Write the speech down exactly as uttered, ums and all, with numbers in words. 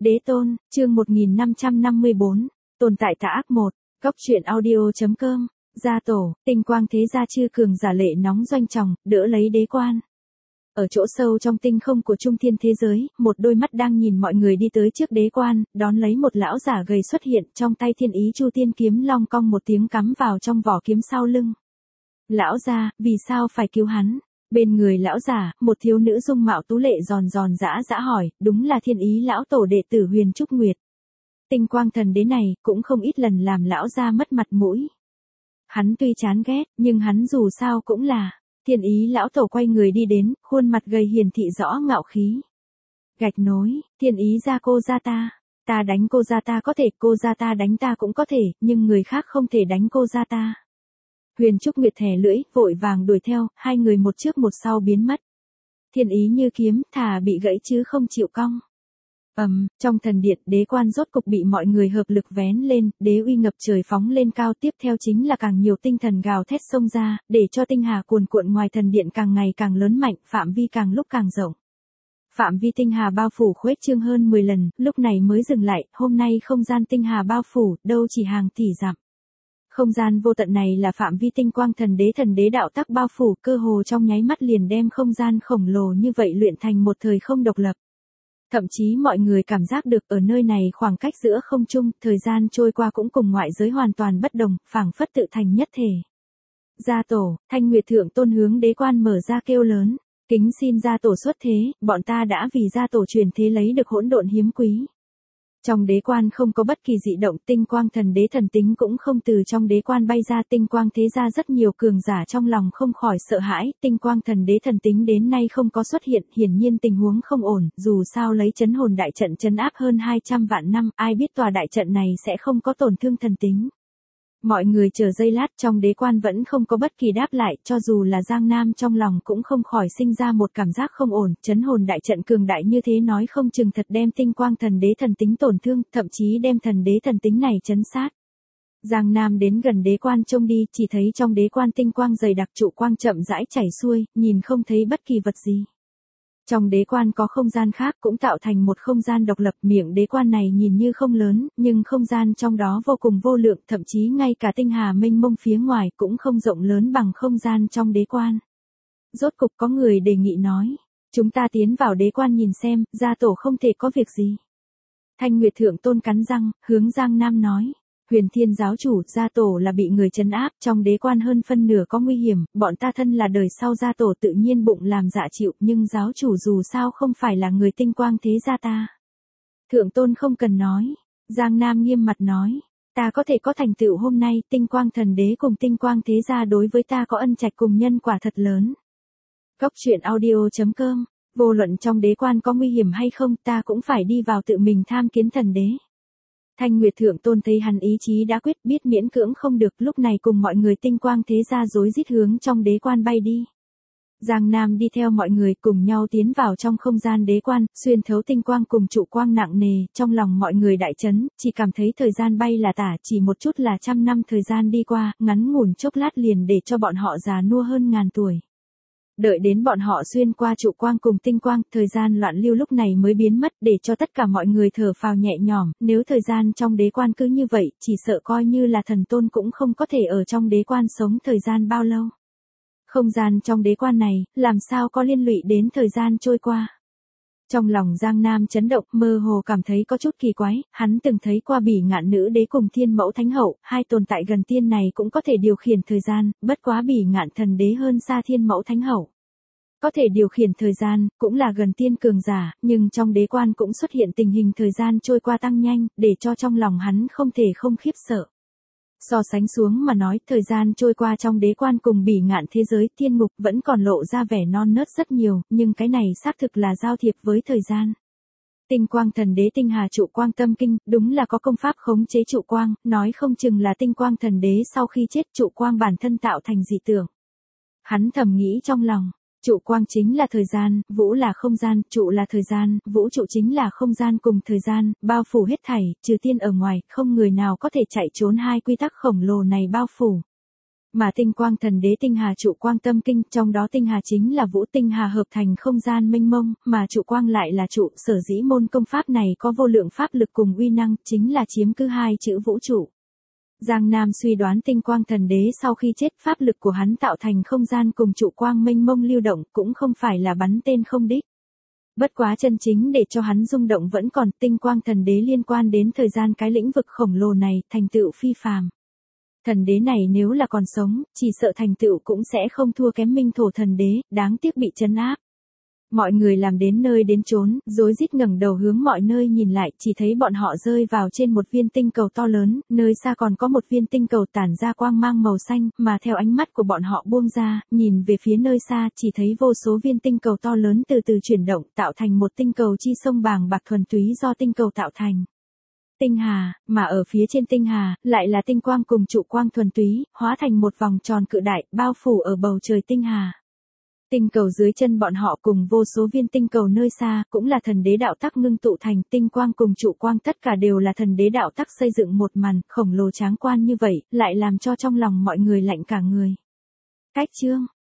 Đế tôn, chương một nghìn năm trăm năm mươi bốn, tồn tại tà ác một, góc truyện audio.com, gia tổ, tinh quang thế gia chư cường giả lệ nóng doanh tròng, đỡ lấy đế quan. Ở chỗ sâu trong tinh không của trung thiên thế giới, một đôi mắt đang nhìn mọi người đi tới trước đế quan, đón lấy một lão giả gầy xuất hiện, trong tay thiên ý chu tiên kiếm long cong một tiếng cắm vào trong vỏ kiếm sau lưng. Lão gia, vì sao phải cứu hắn? Bên người lão giả, một thiếu nữ dung mạo tú lệ giòn giòn dã dã hỏi, đúng là thiên ý lão tổ đệ tử Huyền Trúc Nguyệt. Tinh quang thần đế này, cũng không ít lần làm lão gia mất mặt mũi. Hắn tuy chán ghét, nhưng hắn dù sao cũng là. Thiên ý lão tổ quay người đi đến, khuôn mặt gầy hiển thị rõ ngạo khí. Gạch nối, thiên ý gia cô gia ta. Ta đánh cô gia ta có thể, cô gia ta đánh ta cũng có thể, nhưng người khác không thể đánh cô gia ta. Huyền Trúc Nguyệt thè lưỡi, vội vàng đuổi theo, hai người một trước một sau biến mất. Thiên ý như kiếm, thà bị gãy chứ không chịu cong. Ầm, um, trong thần điện, đế quan rốt cục bị mọi người hợp lực vén lên, đế uy ngập trời phóng lên cao, tiếp theo chính là càng nhiều tinh thần gào thét xông ra, để cho tinh hà cuồn cuộn ngoài thần điện càng ngày càng lớn mạnh, phạm vi càng lúc càng rộng. Phạm vi tinh hà bao phủ khuếch trương hơn mười lần, lúc này mới dừng lại, hôm nay không gian tinh hà bao phủ, đâu chỉ hàng tỷ dặm. Không gian vô tận này là phạm vi tinh quang thần đế thần đế đạo tắc bao phủ, cơ hồ trong nháy mắt liền đem không gian khổng lồ như vậy luyện thành một thời không độc lập. Thậm chí mọi người cảm giác được ở nơi này khoảng cách giữa không trung, thời gian trôi qua cũng cùng ngoại giới hoàn toàn bất đồng, phảng phất tự thành nhất thể. Gia tổ, Thanh Nguyệt thượng tôn hướng đế quan mở ra kêu lớn, kính xin gia tổ xuất thế, bọn ta đã vì gia tổ truyền thế lấy được hỗn độn hiếm quý. Trong đế quan không có bất kỳ dị động, tinh quang thần đế thần tính cũng không từ trong đế quan bay ra, tinh quang thế ra rất nhiều cường giả trong lòng không khỏi sợ hãi, tinh quang thần đế thần tính đến nay không có xuất hiện, hiển nhiên tình huống không ổn, dù sao lấy chấn hồn đại trận chấn áp hơn hai trăm vạn năm, ai biết tòa đại trận này sẽ không có tổn thương thần tính. Mọi người chờ giây lát, trong đế quan vẫn không có bất kỳ đáp lại, cho dù là Giang Nam trong lòng cũng không khỏi sinh ra một cảm giác không ổn, chấn hồn đại trận cường đại như thế nói không chừng thật đem tinh quang thần đế thần tính tổn thương, thậm chí đem thần đế thần tính này chấn sát. Giang Nam đến gần đế quan trông đi, chỉ thấy trong đế quan tinh quang dày đặc, trụ quang chậm rãi chảy xuôi, nhìn không thấy bất kỳ vật gì. Trong đế quan có không gian khác cũng tạo thành một không gian độc lập, miệng đế quan này nhìn như không lớn, nhưng không gian trong đó vô cùng vô lượng, thậm chí ngay cả tinh hà mênh mông phía ngoài cũng không rộng lớn bằng không gian trong đế quan. Rốt cục có người đề nghị nói, chúng ta tiến vào đế quan nhìn xem, gia tổ không thể có việc gì. Thanh Nguyệt thượng tôn cắn răng, hướng Giang Nam nói. Huyền Thiên giáo chủ, gia tổ là bị người trấn áp, trong đế quan hơn phân nửa có nguy hiểm, bọn ta thân là đời sau gia tổ tự nhiên bụng làm dạ chịu, nhưng giáo chủ dù sao không phải là người tinh quang thế gia ta. Thượng tôn không cần nói, Giang Nam nghiêm mặt nói, ta có thể có thành tựu hôm nay, tinh quang thần đế cùng tinh quang thế gia đối với ta có ân trạch cùng nhân quả thật lớn. Góc truyện audio.com, vô luận trong đế quan có nguy hiểm hay không, ta cũng phải đi vào tự mình tham kiến thần đế. Thanh Nguyệt thượng tôn thấy hắn ý chí đã quyết, biết miễn cưỡng không được, lúc này cùng mọi người tinh quang thế gia rối rít hướng trong đế quan bay đi. Giang Nam đi theo mọi người cùng nhau tiến vào trong không gian đế quan, xuyên thấu tinh quang cùng trụ quang nặng nề, trong lòng mọi người đại chấn, chỉ cảm thấy thời gian bay là tả, chỉ một chút là trăm năm thời gian đi qua, ngắn ngủn chốc lát liền để cho bọn họ già nua hơn ngàn tuổi. Đợi đến bọn họ xuyên qua trụ quang cùng tinh quang, thời gian loạn lưu lúc này mới biến mất, để cho tất cả mọi người thở phào nhẹ nhõm, nếu thời gian trong đế quan cứ như vậy, chỉ sợ coi như là thần tôn cũng không có thể ở trong đế quan sống thời gian bao lâu. Không gian trong đế quan này, làm sao có liên lụy đến thời gian trôi qua. Trong lòng Giang Nam chấn động, mơ hồ cảm thấy có chút kỳ quái, hắn từng thấy qua Bỉ Ngạn nữ đế cùng Thiên Mẫu Thánh Hậu, hai tồn tại gần tiên này cũng có thể điều khiển thời gian, bất quá Bỉ Ngạn thần đế hơn xa Thiên Mẫu Thánh Hậu. Có thể điều khiển thời gian, cũng là gần tiên cường giả, nhưng trong đế quan cũng xuất hiện tình hình thời gian trôi qua tăng nhanh, để cho trong lòng hắn không thể không khiếp sợ. So sánh xuống mà nói, thời gian trôi qua trong đế quan cùng Bỉ Ngạn thế giới, thiên ngục vẫn còn lộ ra vẻ non nớt rất nhiều, nhưng cái này xác thực là giao thiệp với thời gian. Tinh quang thần đế tinh hà trụ quang tâm kinh, đúng là có công pháp khống chế trụ quang, nói không chừng là tinh quang thần đế sau khi chết trụ quang bản thân tạo thành dị tượng. Hắn thầm nghĩ trong lòng. Trụ quang chính là thời gian, vũ là không gian, trụ là thời gian, vũ trụ chính là không gian cùng thời gian, bao phủ hết thảy, trừ tiên ở ngoài, không người nào có thể chạy trốn hai quy tắc khổng lồ này bao phủ. Mà tinh quang thần đế tinh hà trụ quang tâm kinh, trong đó tinh hà chính là vũ, tinh hà hợp thành không gian mênh mông, mà trụ quang lại là trụ, sở dĩ môn công pháp này có vô lượng pháp lực cùng uy năng, chính là chiếm cứ hai chữ vũ trụ. Giang Nam suy đoán tinh quang thần đế sau khi chết, pháp lực của hắn tạo thành không gian cùng trụ quang mênh mông lưu động, cũng không phải là bắn tên không đích. Bất quá chân chính để cho hắn rung động vẫn còn, tinh quang thần đế liên quan đến thời gian cái lĩnh vực khổng lồ này, thành tựu phi phàm. Thần đế này nếu là còn sống, chỉ sợ thành tựu cũng sẽ không thua kém Minh Thổ thần đế, đáng tiếc bị trấn áp. Mọi người làm đến nơi đến chốn, rối rít ngẩng đầu hướng mọi nơi nhìn lại, chỉ thấy bọn họ rơi vào trên một viên tinh cầu to lớn, nơi xa còn có một viên tinh cầu tản ra quang mang màu xanh, mà theo ánh mắt của bọn họ buông ra, nhìn về phía nơi xa, chỉ thấy vô số viên tinh cầu to lớn từ từ chuyển động, tạo thành một tinh cầu chi sông bàng bạc thuần túy do tinh cầu tạo thành. Tinh hà, mà ở phía trên tinh hà, lại là tinh quang cùng trụ quang thuần túy, hóa thành một vòng tròn cự đại, bao phủ ở bầu trời tinh hà. Tinh cầu dưới chân bọn họ cùng vô số viên tinh cầu nơi xa, cũng là thần đế đạo tắc ngưng tụ thành, tinh quang cùng trụ quang tất cả đều là thần đế đạo tắc xây dựng một màn, khổng lồ tráng quan như vậy, lại làm cho trong lòng mọi người lạnh cả người. Cách chương